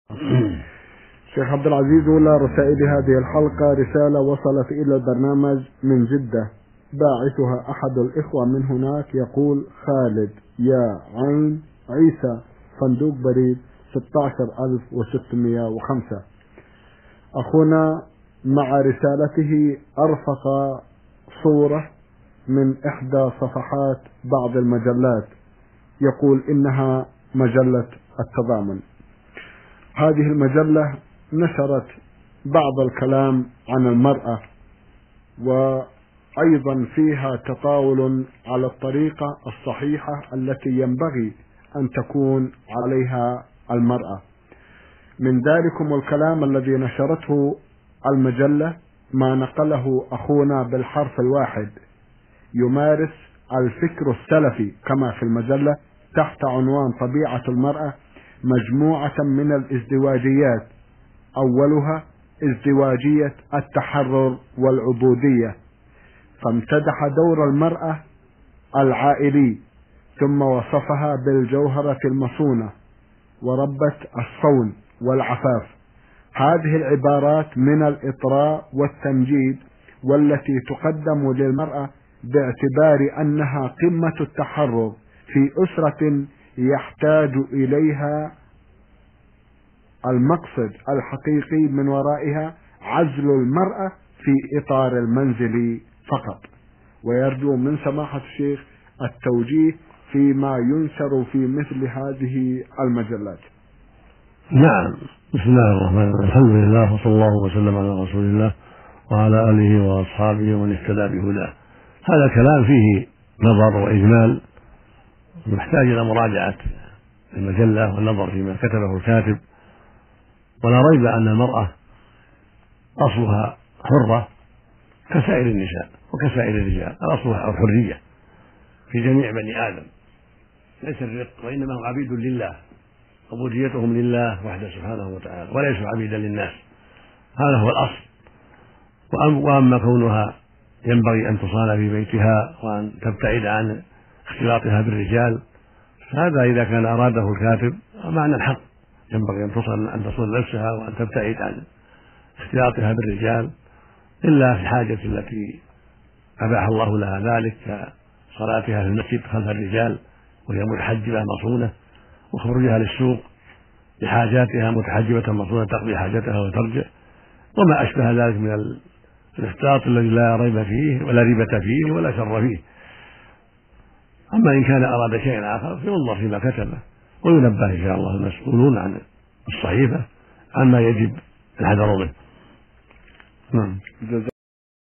شيخ عبد العزيز، أولى رسائل هذه الحلقة رسالة وصلت إلى البرنامج من جدة، باعثها أحد الإخوة من هناك، يقول: خالد يا عين عيسى، صندوق بريد 16605. أخونا مع رسالته أرفق صورة من إحدى صفحات بعض المجلات، يقول إنها مجلة التضامن. هذه المجلة نشرت بعض الكلام عن المرأة، وأيضا فيها تطاول على الطريقة الصحيحة التي ينبغي أن تكون عليها المرأة. من ذلكم الكلام الذي نشرته المجلة ما نقله أخونا بالحرف الواحد: يمارس الفكر السلفي كما في المجلة تحت عنوان طبيعة المرأة مجموعة من الازدواجيات، أولها ازدواجية التحرر والعبودية، فامتدح دور المرأة العائلي، ثم وصفها بالجوهرة المصونة وربة الصون والعفاف. هذه العبارات من الإطراء والتمجيد، والتي تقدم للمرأة باعتبار أنها قمة التحرر في أسرة يحتاج إليها المقصد الحقيقي من ورائها عزل المرأة في إطار المنزل فقط. ويرجو من سماحة الشيخ التوجيه فيما ينشر في مثل هذه المجلات. نعم. بسم الله الرحمن الرحيم، الحمد لله، وصلى الله وسلم على رسول الله وعلى آله وأصحابه ومن اهتدى بهداه. هذا الكلام فيه نظر وإجمال، يحتاج إلى مراجعة المجلة والنظر فيما كتبه الكاتب. ولا ريب أن المرأة أصلها حرة كسائر النساء وكسائر الرجال، الأصل الحرية في جميع بني آدم، ليس الرق، وإنما هم عبيد لله، عبوديتهم لله وحده سبحانه وتعالى، وليسوا عبيدا للناس. هذا هو الأصل. وأما كونها ينبغي أن تصان في بيتها وأن تبتعد عن اختلاطها بالرجال، فهذا إذا كان أراده الكاتب معنى الحق، ينبغي أن تصون نفسها وأن تبتعد عن اختلاطها بالرجال، إلا في الحاجة التي أباح الله لها ذلك، كصلاتها في المسجد خلف الرجال وهي متحجبة مصونة، وخروجها للسوق لحاجاتها متحجبة مصونة تقضي حاجتها وترجع، وما أشبه ذلك من الاختلاط الذي لا ريب فيه ولا ريبة فيه ولا شر فيه. أما إن كان أراد شيئا آخر فينظر فيما كتبه، وينبه إن شاء الله المسؤولون عن الصحيفة عما يجب الحذر منه.